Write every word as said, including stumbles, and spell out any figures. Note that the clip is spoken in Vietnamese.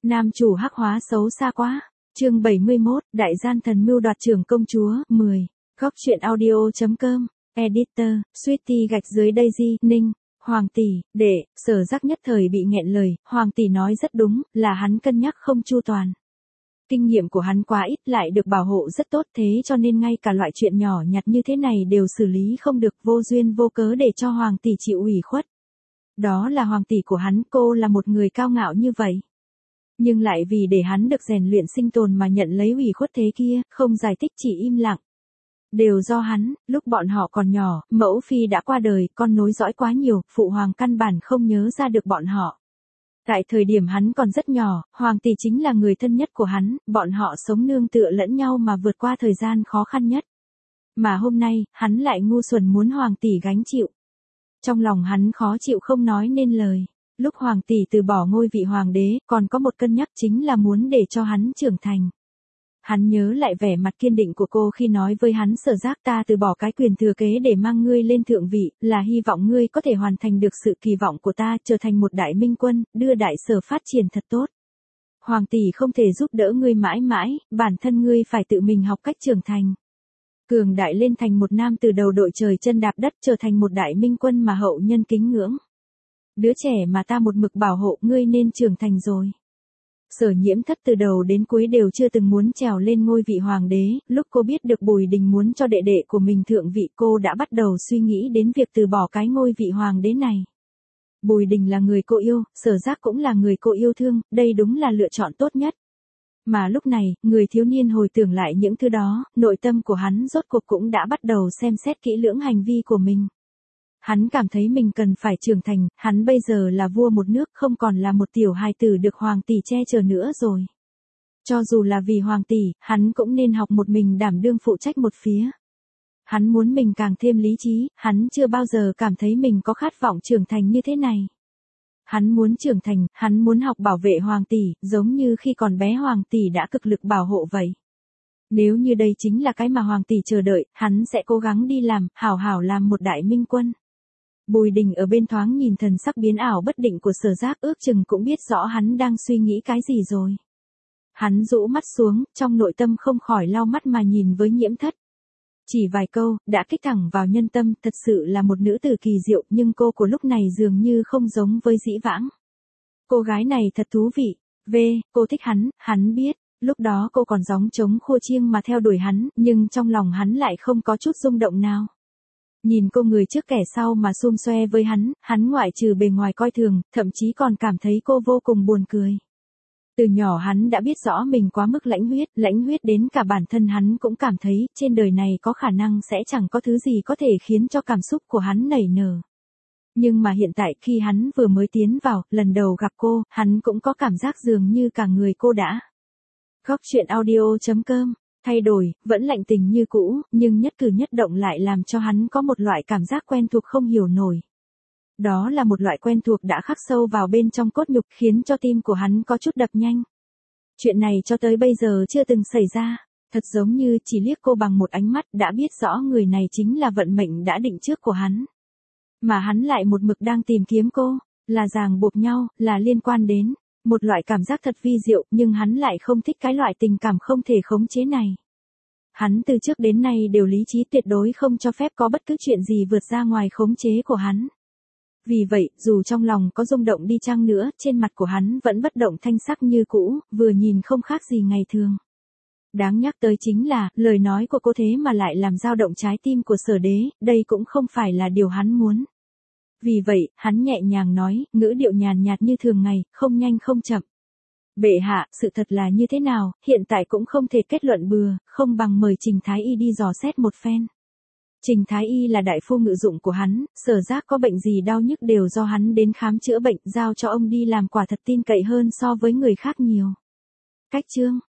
Nam chủ hắc hóa xấu xa quá. Chương bảy mươi mốt, Đại gian thần mưu đoạt trưởng công chúa, mười. Góc truyện audio.com, Editor, Sweetie gạch dưới Daisy, Ninh, Hoàng tỷ, đệ, Sở Giác nhất thời bị nghẹn lời, Hoàng tỷ nói rất đúng, là hắn cân nhắc không chu toàn. Kinh nghiệm của hắn quá ít lại được bảo hộ rất tốt thế cho nên ngay cả loại chuyện nhỏ nhặt như thế này đều xử lý không được vô duyên vô cớ để cho Hoàng tỷ chịu ủy khuất. Đó là Hoàng tỷ của hắn, cô là một người cao ngạo như vậy. Nhưng lại vì để hắn được rèn luyện sinh tồn mà nhận lấy ủy khuất thế kia, không giải thích chỉ im lặng. Đều do hắn, lúc bọn họ còn nhỏ, mẫu phi đã qua đời, con nối dõi quá nhiều, phụ hoàng căn bản không nhớ ra được bọn họ. Tại thời điểm hắn còn rất nhỏ, Hoàng tỷ chính là người thân nhất của hắn, bọn họ sống nương tựa lẫn nhau mà vượt qua thời gian khó khăn nhất. Mà hôm nay, hắn lại ngu xuẩn muốn Hoàng tỷ gánh chịu. Trong lòng hắn khó chịu không nói nên lời. Lúc Hoàng tỷ từ bỏ ngôi vị hoàng đế, còn có một cân nhắc chính là muốn để cho hắn trưởng thành. Hắn nhớ lại vẻ mặt kiên định của cô khi nói với hắn Sở Giác ta từ bỏ cái quyền thừa kế để mang ngươi lên thượng vị, là hy vọng ngươi có thể hoàn thành được sự kỳ vọng của ta, trở thành một đại minh quân, đưa đại Sở phát triển thật tốt. Hoàng tỷ không thể giúp đỡ ngươi mãi mãi, bản thân ngươi phải tự mình học cách trưởng thành. Cường đại lên thành một nam từ đầu đội trời chân đạp đất, trở thành một đại minh quân mà hậu nhân kính ngưỡng. Đứa trẻ mà ta một mực bảo hộ ngươi nên trưởng thành rồi. Sở Nhiễm Thất từ đầu đến cuối đều chưa từng muốn trèo lên ngôi vị hoàng đế, lúc cô biết được Bùi Đình muốn cho đệ đệ của mình thượng vị cô đã bắt đầu suy nghĩ đến việc từ bỏ cái ngôi vị hoàng đế này. Bùi Đình là người cô yêu, Sở Giác cũng là người cô yêu thương, đây đúng là lựa chọn tốt nhất. Mà lúc này, người thiếu niên hồi tưởng lại những thứ đó, nội tâm của hắn rốt cuộc cũng đã bắt đầu xem xét kỹ lưỡng hành vi của mình. Hắn cảm thấy mình cần phải trưởng thành, hắn bây giờ là vua một nước không còn là một tiểu hài tử được Hoàng tỷ che chở nữa rồi. Cho dù là vì Hoàng tỷ, hắn cũng nên học một mình đảm đương phụ trách một phía. Hắn muốn mình càng thêm lý trí, hắn chưa bao giờ cảm thấy mình có khát vọng trưởng thành như thế này. Hắn muốn trưởng thành, hắn muốn học bảo vệ Hoàng tỷ, giống như khi còn bé Hoàng tỷ đã cực lực bảo hộ vậy. Nếu như đây chính là cái mà Hoàng tỷ chờ đợi, hắn sẽ cố gắng đi làm, hảo hảo làm một đại minh quân. Bùi Đình ở bên thoáng nhìn thần sắc biến ảo bất định của Sở Giác, ước chừng cũng biết rõ hắn đang suy nghĩ cái gì rồi. Hắn rũ mắt xuống, trong nội tâm không khỏi lau mắt mà nhìn với Nhiễm Thất. Chỉ vài câu, đã kích thẳng vào nhân tâm, thật sự là một nữ tử kỳ diệu, nhưng cô của lúc này dường như không giống với dĩ vãng. Cô gái này thật thú vị. V, cô thích hắn, hắn biết. Lúc đó cô còn gióng trống khua chiêng mà theo đuổi hắn, nhưng trong lòng hắn lại không có chút rung động nào. Nhìn cô người trước kẻ sau mà xum xoe với hắn, hắn ngoại trừ bề ngoài coi thường, thậm chí còn cảm thấy cô vô cùng buồn cười. Từ nhỏ hắn đã biết rõ mình quá mức lãnh huyết, lãnh huyết đến cả bản thân hắn cũng cảm thấy, trên đời này có khả năng sẽ chẳng có thứ gì có thể khiến cho cảm xúc của hắn nảy nở. Nhưng mà hiện tại khi hắn vừa mới tiến vào, lần đầu gặp cô, hắn cũng có cảm giác dường như cả người cô đã. Góc truyện audio.com, thay đổi, vẫn lạnh tình như cũ, nhưng nhất cử nhất động lại làm cho hắn có một loại cảm giác quen thuộc không hiểu nổi. Đó là một loại quen thuộc đã khắc sâu vào bên trong cốt nhục, khiến cho tim của hắn có chút đập nhanh. Chuyện này cho tới bây giờ chưa từng xảy ra, thật giống như chỉ liếc cô bằng một ánh mắt đã biết rõ người này chính là vận mệnh đã định trước của hắn. Mà hắn lại một mực đang tìm kiếm cô, là ràng buộc nhau, là liên quan đến. Một loại cảm giác thật vi diệu, nhưng hắn lại không thích cái loại tình cảm không thể khống chế này. Hắn từ trước đến nay đều lý trí tuyệt đối không cho phép có bất cứ chuyện gì vượt ra ngoài khống chế của hắn. Vì vậy, dù trong lòng có rung động đi chăng nữa, trên mặt của hắn vẫn bất động thanh sắc như cũ, vừa nhìn không khác gì ngày thường. Đáng nhắc tới chính là, lời nói của cô thế mà lại làm dao động trái tim của Sở đế, đây cũng không phải là điều hắn muốn. Vì vậy, hắn nhẹ nhàng nói, ngữ điệu nhàn nhạt như thường ngày, không nhanh không chậm. Bệ hạ, sự thật là như thế nào, hiện tại cũng không thể kết luận bừa, không bằng mời Trình Thái Y đi dò xét một phen. Trình Thái Y là đại phu ngự dụng của hắn, Sở Giác có bệnh gì đau nhức đều do hắn đến khám chữa bệnh, giao cho ông đi làm quả thật tin cậy hơn so với người khác nhiều. Cách chương